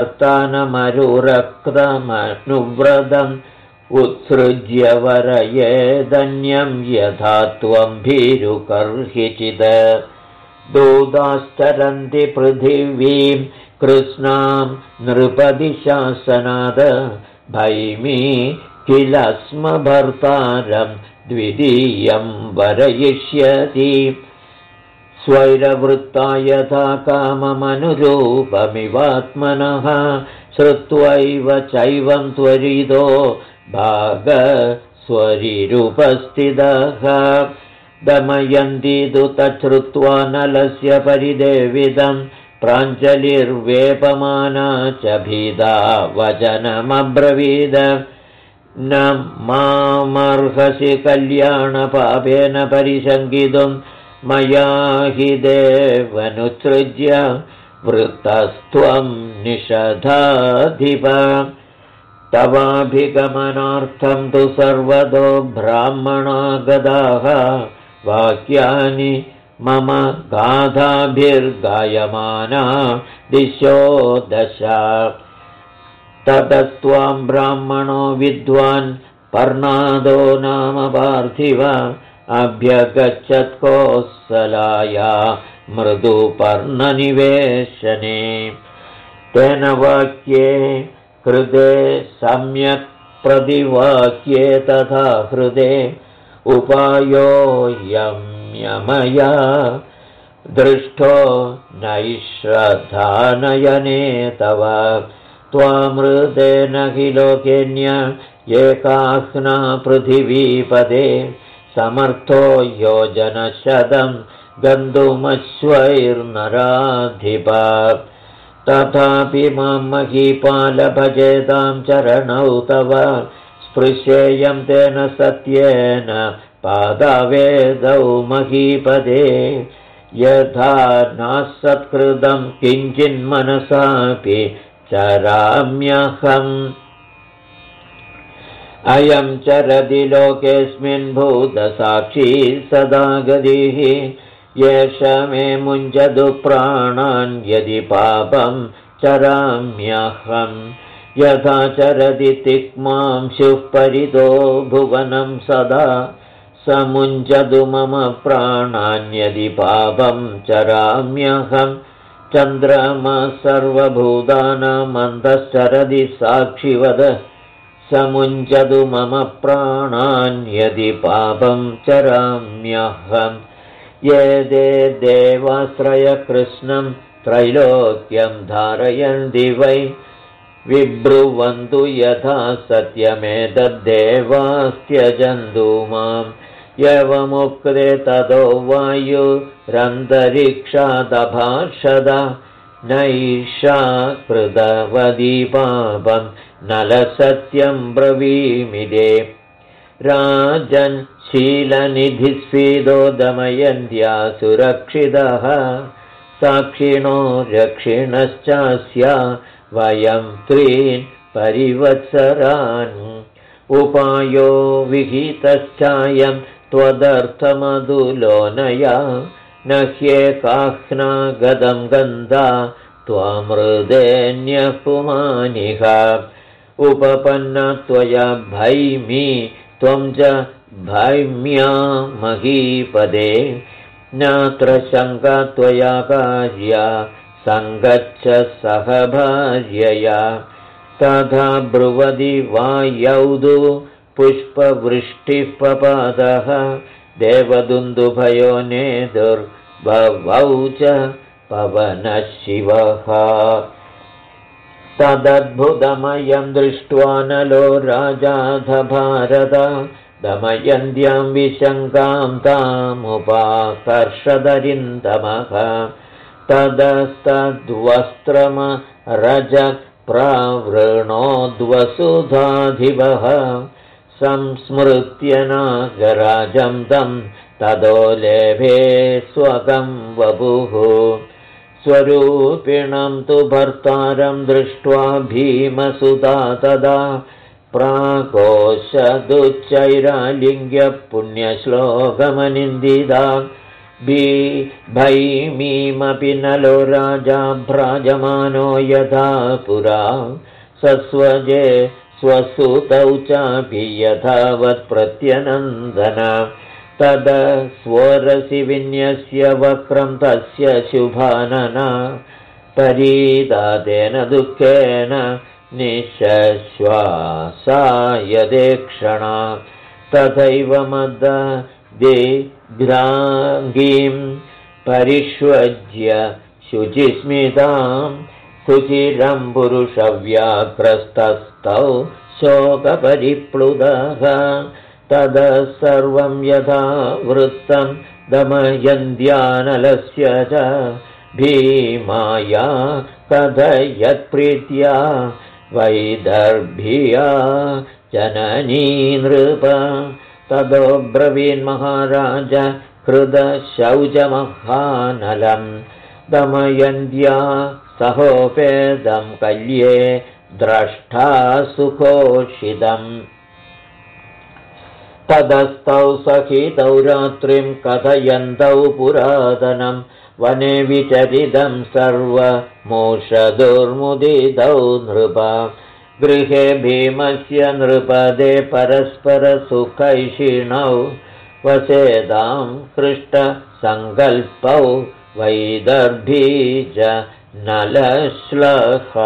भर्तानमरुरक्तमनुव्रतम् उत्सृज्य वरयेदन्यं यथा त्वं भीरुकर्हिचिद दूताश्चरन्ति पृथिवीं कृष्णां नृपदिशासनाद भैमी किल स्म भर्तारं द्वितीयं वरयिष्यति स्वैरवृत्ता यथा काममनुरूपमिवात्मनः श्रुत्वैव चैवं त्वरितो भागस्वरिरुपस्थितः दमयन्ति तु तच्छ्रुत्वा नलस्य परिदेवितं प्राञ्जलिर्वेपमाना च भीदा वचनमब्रवीद न मामर्हसि कल्याणपापेन परिशङ्कितुं मया हि देवनुत्सृज्य वृत्तस्त्वं निषधाधिप तवाभिगमनार्थं तु सर्वतो ब्राह्मणा गदाः वाक्यानि मम गाथाभिर्गायमाना दिशो दश ततस्त्वां ब्राह्मणो विद्वान् पर्णादो नाम पार्थिव अभ्यगच्छत्कोसलाया मृदुपर्णनिवेशने तेन वाक्ये हृदे सम्यक् प्रतिवाक्ये तथा हृदे उपायोऽयम्यमया दृष्टो नैश्रद्धानयने तव त्वामृतेन हि लोकेन्य एकाह्ना पृथिवीपदे समर्थो योजनशतं गन्तुमश्वैर्नराधिप तथापि मां महीपालभजेतां चरणौ तव स्पृशेयं तेन सत्येन पादावेदौ महीपदे यथा नासत्कृतं किञ्चिन्मनसापि चराम्यहम् अयं चरति लोकेऽस्मिन् भूतसाक्षी सदा गतिः येष मे मुञ्चतु प्राणान् यदि पापं चराम्यहम् यथा चरति तिक्मांशुः परितो भुवनं सदा स मुञ्चतु मम प्राणान् यदि पापं चराम्यहम् चन्द्रमा सर्वभूतानामन्तश्चरति साक्षिवद समुञ्चतु मम प्राणान् यदि पापं चराम्यहम् ये देवाश्रय कृष्णं त्रैलोक्यं धारयन्ति वै विब्रुवन्तु यथा सत्यमेतद्देवास्त्यजन्तु मां यवमुक्ते ततो वायुरन्तरिक्षादभाषद नैषा कृतवती पापं नलसत्यं ब्रवीमिदे राजन् शीलनिधिस्फीदो दमयन्त्या सुरक्षितः साक्षिणो रक्षिणश्चास्य वयं त्रीन् परिवत्सरान् उपायो विहितश्चायं त्वदर्थमधुलोनया न ह्येकाह्ना गदं गन्धा त्वामृदेन्यः पुमानिह उपपन्ना त्वया भैमी त्वं च भैम्या महीपदे नात्र शङ्का त्वया कार्या सङ्गच्छ सह भार्यया तथा ब्रुवदि वायौदु पुष्पवृष्टिः पपादः देवदुन्दुभयो नेदुर्भवौ च पवनः शिवः तदद्भुतमयं दृष्ट्वा नलो राजाध भारत दमयन्त्यां विशङ्कां तामुपाकर्षदरिन्दमः तदस्तद्वस्त्रमरज प्रावृणोद्वसुधाधिपः संस्मृत्य नागराजं तं ततो लेभे स्वकं वपुः स्वरूपिणं तु भर्तारं दृष्ट्वा भीमसुता तदा प्राकोशदुच्चैरालिङ्ग्य पुण्यश्लोकमनिन्दिता भैमीमपि नलो राजा भ्राजमानो यथा पुरा सस्वजे स्वसुतौ चापि यथावत् प्रत्यनन्दन तद स्वरसि विन्यस्य वक्रं तस्य शुभानना परीदातेन दुःखेन निःश्वासायदेक्षणा तथैव मद्दिग्राङ्गीं परिष्वज्य शुचिस्मितां सुचिरं पुरुषव्याघ्रस्तस्थौ शोकपरिप्लुतः तदा सर्वं यथा वृत्तं दमयन्त्यानलस्य च भीमाया कथयत्प्रीत्या वैदर्भिया जननी नृप ततो ब्रवीन्महाराज हृदशौचमहानलं दमयन्त्या सहोपेदं कल्ये द्रष्टा सुखोषितम् तदस्तौ सखितौ रात्रिं कथयन्तौ पुरातनं वने विचरितं सर्वमोषदुर्मुदितौ नृप गृहे भीमस्य नृपदे परस्परसुखैषिणौ वसेदां हृष्टसङ्कल्पौ वैदर्भी च नलश्लः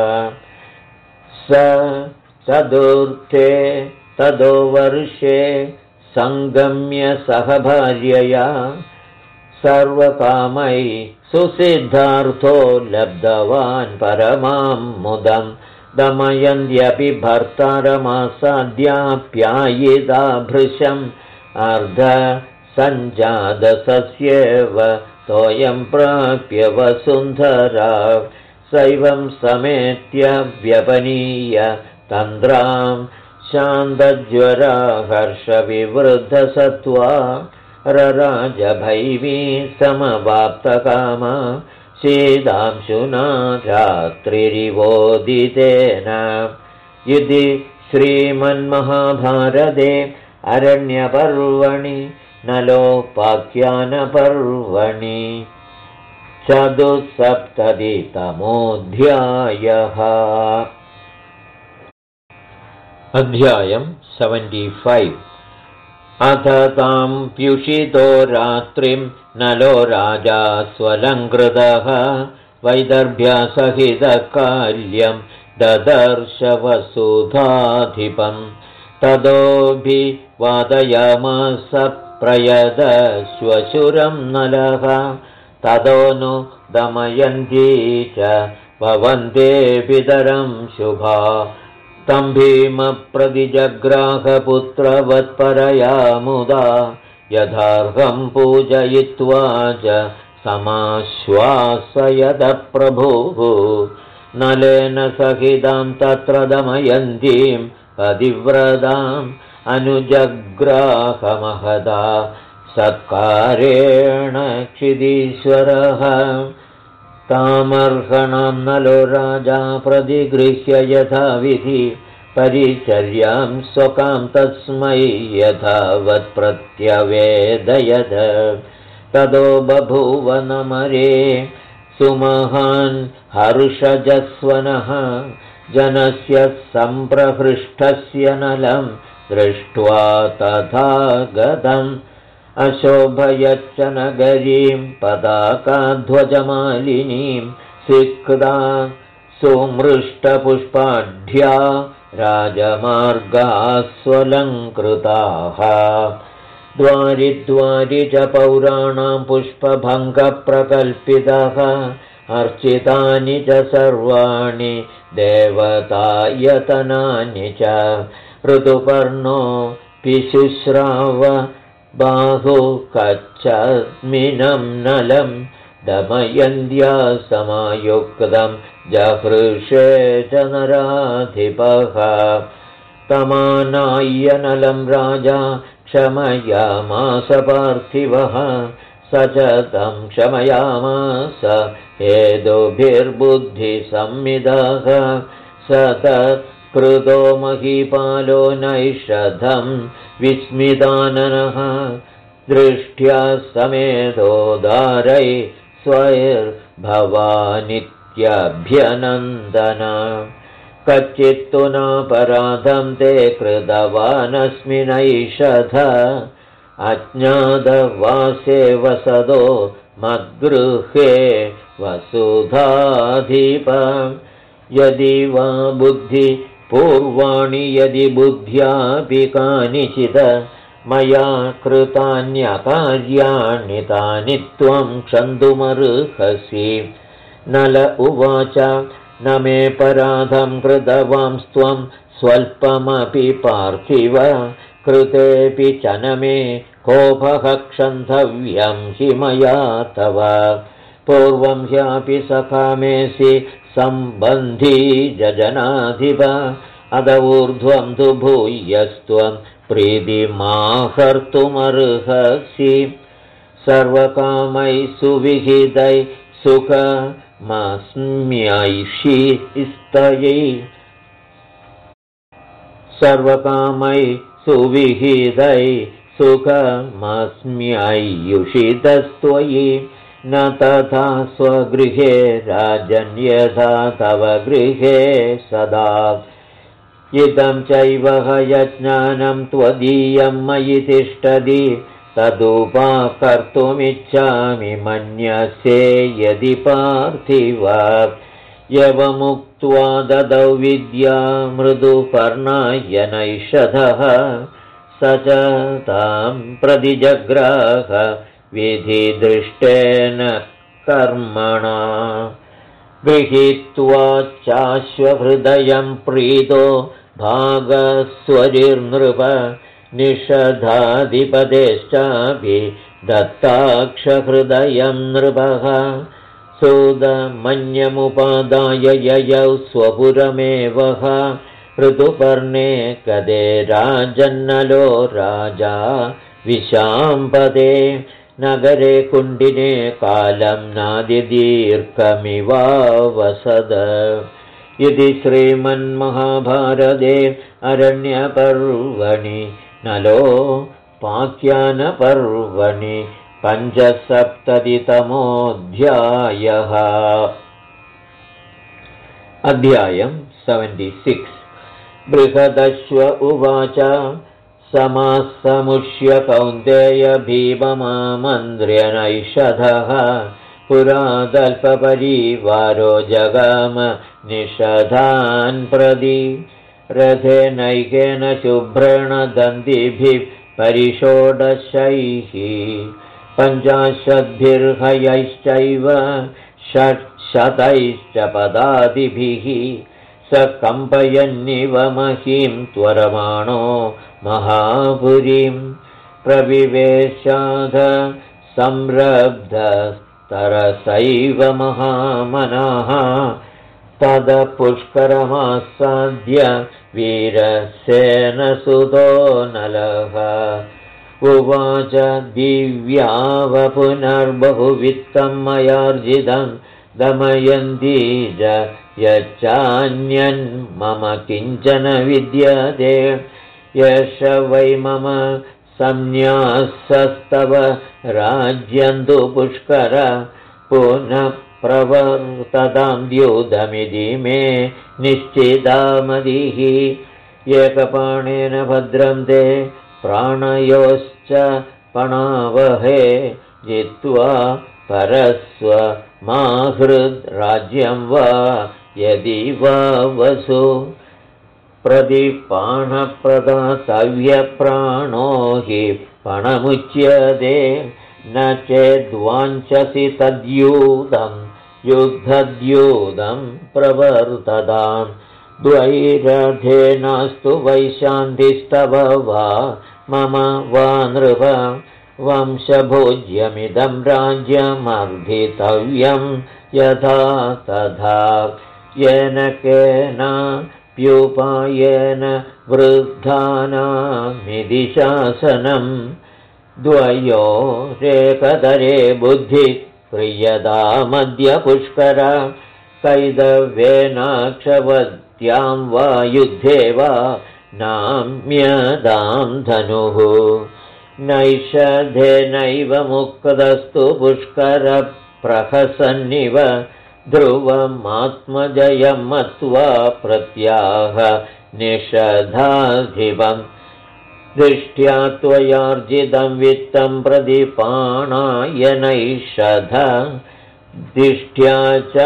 स चतुर्थे तदो वर्षे सङ्गम्य सह भार्यया सर्वकामै सुसिद्धार्थो लब्धवान् परमां मुदं दमयन्त्यपि भर्तारमासाद्याप्यायिता भृशम् अर्धसञ्जातसस्येव तोयं प्राप्य वसुन्धरा सैवं समेत्य व्यपनीय तन्द्रां शान्तज्वरा हर्षविवृद्धसत्त्वा रराजभैवी समवाप्तकामा शीतांशुना रात्रिरिवोदितेन इति श्रीमन्महाभारते अरण्यपर्वणि नलोपाख्यानपर्वणि 74तमोऽध्यायः। अध्यायं 75। अथ तां प्युषितो रात्रिं नलो राजा स्वलङ्कृतः वैदर्भ्यसहितकाल्यं ददर्श वसुधाधिपं ततोऽभिवादयामास प्रयदश्वशुरं नलः ततो नु दमयन्ती च भवन्ते पितरं शुभा तं भीमप्रतिजग्राहपुत्रवत्परया मुदा यथार्हं पूजयित्वा च समाश्वासयद प्रभुः नलेन सहितां तत्र दमयन्तीं पतिव्रताम् अनुजग्राहमहदा सत्कारेण क्षितीश्वरः तामर्हणां नलो राजा प्रतिगृह्य यथाविधि परिचर्यां स्वकां तस्मै यथावत् प्रत्यवेदयद ततो बभूव नमरे सुमहान् हर्षजस्वनः जनस्य सम्प्रहृष्टस्य नलं दृष्ट्वा तथा गतम् अशोभयच्च नगरीं पताकाध्वजमालिनीं सिक्ता सुमृष्टपुष्पाढ्या राजमार्गास्वलङ्कृताः द्वारि च पौराणां पुष्पभङ्गप्रकल्पितः अर्चितानि च सर्वाणि देवतायतनानि च ऋतुपर्णो पिशुश्राव बाहुकच्छमिनं नलं दमयन्त्या समायुक्तं जहृषे च नराधिपः तमानाय्य नलं राजा क्षमयामास पार्थिवः स च तं क्षमयामास हेतुभिर्बुद्धिसंविदः स तत्कृतो महीपालो नैषधं विस्मिताननः दृष्ट्या समेधोदारै स्वैर्भवानित्यभ्यनन्दन कच्चित्तु नापराधं ते कृतवानस्मिन्नैषध अज्ञातवासे वसदो मद्गृहे वसुधाधिप यदि वा बुद्धिपूर्वाणि यदि बुद्ध्यापि कानिचित् मया कृतान्यकार्याणि तानि त्वं क्षन्तुमर्हसि नल उवाच न मे पराधं कृतवांस्त्वं स्वल्पमपि पार्थिव कृतेऽपि च न मे कोपः क्षन्तव्यं हि मया तव पूर्वं ह्यापि सखामेसि सम्बन्धी जजनाधिप अद ऊर्ध्वं तु भूयस्त्वं प्रीतिमाहर्तुमर्हसि सर्वकामैः सुविहितैः सुखमस्म्यैषिस्तयै सर्वकामैः सुविहितैः सुखमस्म्यैयुषितस्त्वयि न तथा स्वगृहे राजन्यथा तव गृहे सदा इदं चैव हयज्ञानं त्वदीयं मयि तिष्ठति तदुपाकर्तुमिच्छामि मन्यसे यदि पार्थिव यवमुक्त्वा ददौ विद्या मृदुपर्णाय नैषधः स च तां प्रतिजग्राह विधिदृष्टेन कर्मणा गृहीत्वा चाश्वहृदयं प्रीतो भागस्वरिर्नृप निषधाधिपतेश्चापि दत्ताक्षहृदयं नृपः सूदमन्यमुपादाय ययौ स्वपुरमेवः ऋतुपर्णे कदे राजन्नलो राजा विशाम्पदे नगरे कुण्डिने कालं नादिदीर्घमिवावसद इति श्रीमन्महाभारते अरण्यपर्वणि नलोपाख्यानपर्वणि 75तमोऽध्यायः। अध्यायं 76। बृहदश्व उवाच समासमुष्य कौन्तेय भीममामन्त्र्यनैषधः पुरादल्पपरिवारो जगाम निषधान् प्रति रथेनैकेन शुभ्रेण दन्तिभिः परिषोडशैः 50 600 पदादिभिः स कम्पयन्निव महीं त्वरमाणो महापुरीं प्रविवेशाध संरब्धस्तरसैव महामनः तदपुष्करमासाद्य वीरसेनसुतो नलः उवाच दिव्याव पुनर्बहुवित्तं मयार्जितं दमयन्ती च यच्चान्यन्मम किञ्चन विद्यते यश वै मम संन्यासस्तव राज्यन्तु पुष्कर पुनः प्रवर्ततां द्यूतमिति मे निश्चितामतिः एकपाणेन भद्रं ते प्राणयोश्च पणावहे जित्वा परस्व माहृद्राज्यं वा यदि वा वसु प्रतिपाणप्रदातव्यप्राणो हि पणमुच्यते न चेद्वाञ्छसि तद्यूतं युद्धद्यूतं प्रवर्ततां द्वैरथेनास्तु वैशान्तिस्तव वा मम वा नृप वंशभोज्यमिदं राज्यमर्धितव्यं यथा तथा येन केनाप्युपायेन वृद्धानामिति शासनम् द्वयोरेकतरे बुद्धि क्रियतामद्य पुष्कर कैदव्येनाक्षवत्यां वा युद्धे वा नाम्यदां धनुः नैषधेनैव मुक्तस्तु पुष्करप्रहसन्निव ध्रुवमात्मजयं मत्वा प्रत्याह निषधाधिपम् दृष्ट्या त्वयार्जितं वित्तं प्रतिपाणाय नैषध दिष्ट्या च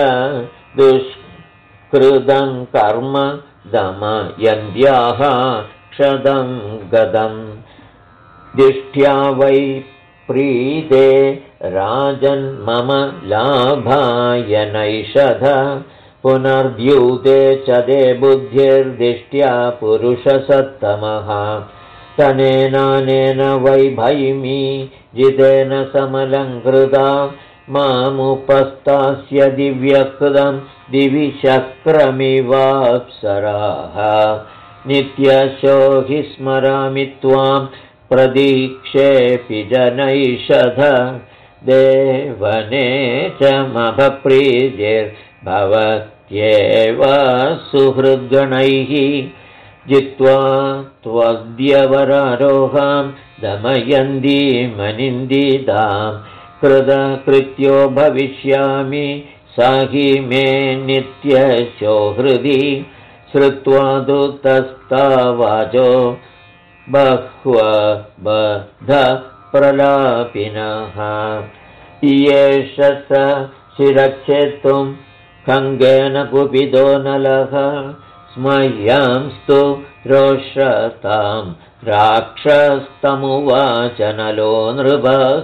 दुष्कृतं कर्म दमयन्त्याः क्षतं गतम् दिष्ट्या वै प्रीते राजन्मम लाभाय नैषध पुनर्द्यूते च ते बुद्धिर्दिष्ट्या पुरुषसत्तमः तनेनानेन वै भैमी जितेन समलङ्कृता मामुपस्थास्य दिव्यकृतं दिवि शक्रमिवाप्सराः नित्यशो हि स्मरामि त्वां प्रदीक्षेऽपि जनैषध देवने च मभप्रीतिर्भवत्येव सुहृद्गणैः जित्वा त्वद्यवरारोहां दमयन्तीमनिन्दितां कृतकृत्यो भविष्यामि सा हि मे नित्यशो हृदि श्रुत्वा तु तस्तावाचो बह्वबध प्रलापिनः एष स शिरच्छेत्तुं खङ्गेन कुपितो नलः स्मह्यांस्तु रोषतां राक्षस्तमुवाच नलो नृपः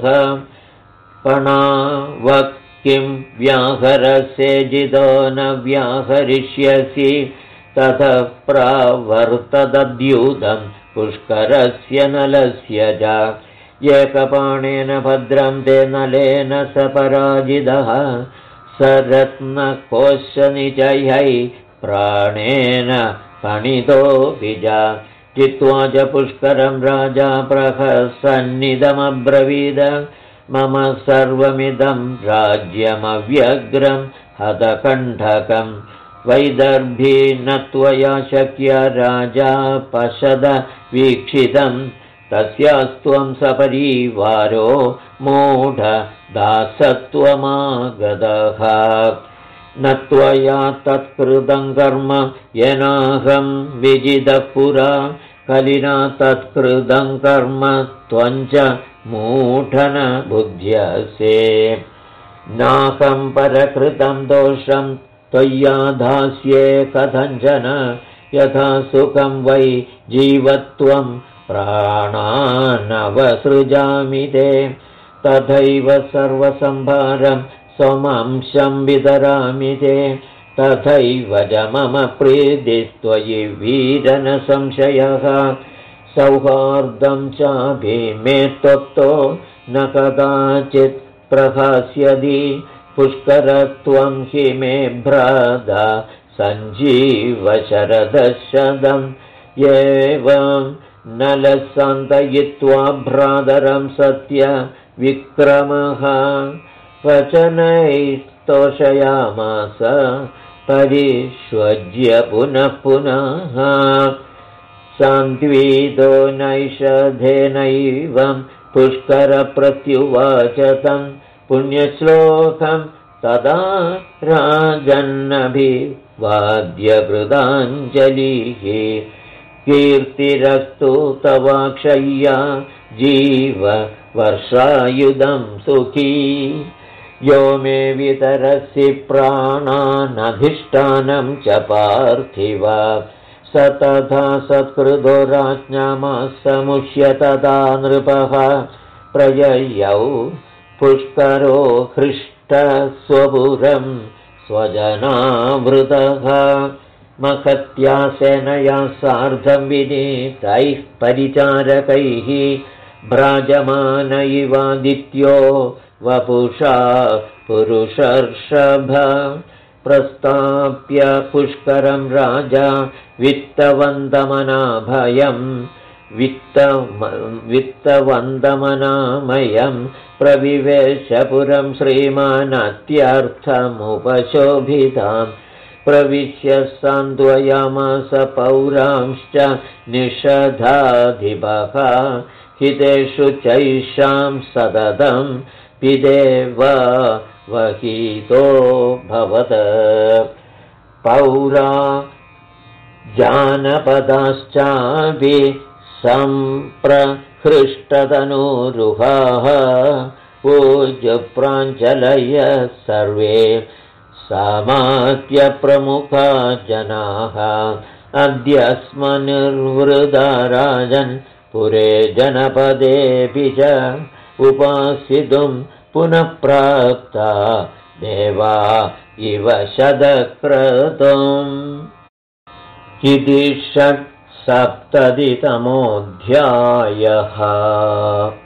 पणावक् किं व्याहरसे जितो न व्याहरिष्यसि ततः प्रावर्तदद्यूतं पुष्करस्य नलस्य च एकपाणेन भद्रं ते नलेन स पराजितः स रत्नकोशनिचयै प्राणेन पणितोऽपि च जित्वा च पुष्करं राजा प्रहसन्निदमब्रवीद मम सर्वमिदं राज्यमव्यग्रं हतकण्ठकं वैदर्भी न त्वया शक्य राजा पशद वीक्षितं तस्यास्त्वं सपरीवारो मूढ दासत्वमागतः न त्वया तत्कृतं कर्म येनाहं विजितः पुरा कलिना तत्कृतं कर्म त्वञ्च मूढन बुध्यसे नाहं परकृतं दोषं त्वय्या धास्ये कथञ्चन यथा सुखं वै जीवत्वं प्राणानवसृजामि ते तथैव सर्वसंभारं स्वमंशं वितरामि ते तथैव च मम प्रीतिस्त्वयि वीरन संशयः सौहार्दं चापि मे त्वक्तो न कदाचित् प्रहास्यति पुष्करत्वं हि मे भ्राता सञ्जीवशरदशदम् एवं नलसान्तयित्वा भ्रातरं सत्य विक्रमः वचनैः तोषयामास परिष्वज्य पुनः पुनः सान्त्वीतो नैषधेनैवं पुष्करप्रत्युवाच तं पुण्यश्लोकं तदा राजन्नभिवाद्यकृताञ्जलिः कीर्तिरस्तु तवाक्षय्या जीव वर्षायुधं सुखी यो मे वितरसि प्राणानधिष्ठानं च पार्थिव स तथा सत्कृतो राज्ञामसमुष्य तदा नृपः प्रययौ पुष्करो हृष्टस्वपुरं स्वजनावृतः महत्या सेनया सार्धं विनीतैः परिचारकैः भ्राजमान इवादित्यो वपुषा पुरुषर्षभ प्रस्ताप्य पुष्करं राजा वित्तवन्दमनामयं प्रविवेशपुरं श्रीमानत्यर्थमुपशोभिताम् प्रविश्य सान्त्वयामास पौरांश्च निषधाधिपः हितेषु चैषां सततं पिदेव वहितो भवत् पौरा जानपदाश्चापि सम्प्रहृष्टतनूरुहाः पूज्यप्राञ्जलय सर्वे समात्यप्रमुखा जनाः अद्यस्मनिर्वृदा राजन् पुरे जनपदेऽपि च उपासितुं पुनः प्राप्ता देवा इव शतक्रतुम् इति 670तमोऽध्यायः।